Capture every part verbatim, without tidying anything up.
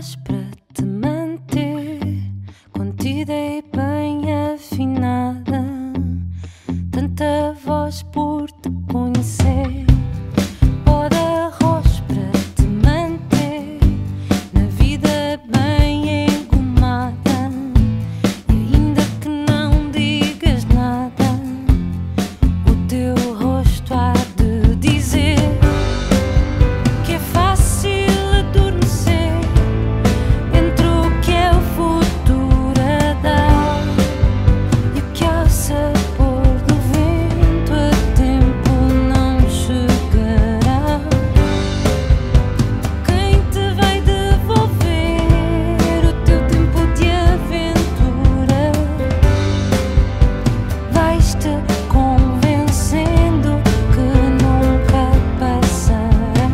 paz para te manter contida e bem afinada, tanta voz por te conhecer. Pó de arroz para te manter na vida bem engomada, e ainda que não digas nada, o teu rosto há de dizer que é fácil adormecer entre o que é o futuro a dar e o que é o sabor do vento. A tempo não chegará. Quem te vai devolver o teu tempo de aventura? Vais-te convencendo que nunca passará.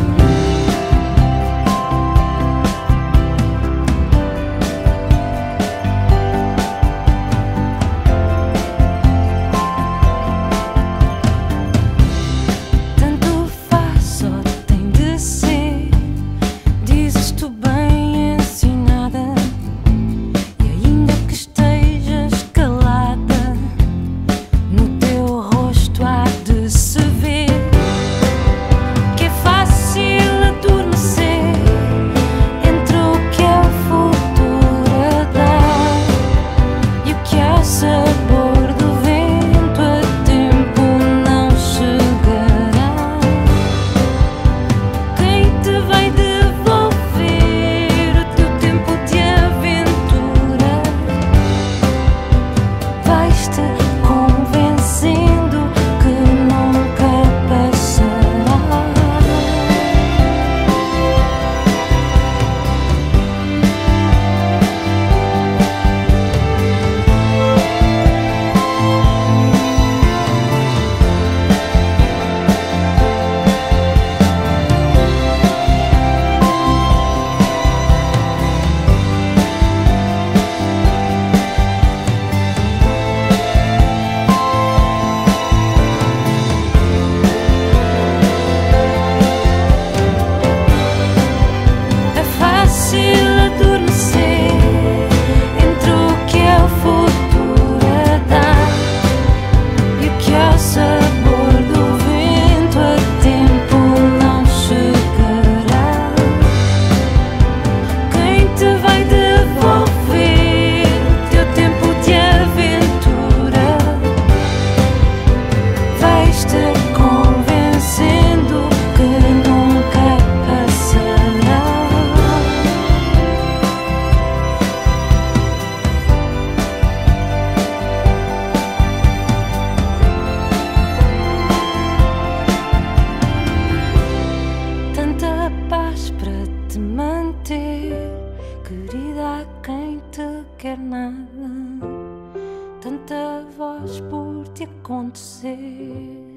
Tanto faz, só tem de ser. Dizes tu bem ensinada, e ainda que estejas calada, no teu rosto há de se ver que é fácil adormecer entre o que é o futuro a dar e o que é o sabor do vento. A tempo não chegará. Quem te vai devolver o teu tempo de aventura? Vais-te convencendo que nunca passará. É fácil adormecer entre o que é o futuro a dar e o que é o sabor do vento. A tempo não chegará. Quem te vai devolver o teu tempo de aventura? Vais-te convencendo que nunca passará. Tanta paz para te manter, querida, a quem te quer nada, tanta voz por te acontecer.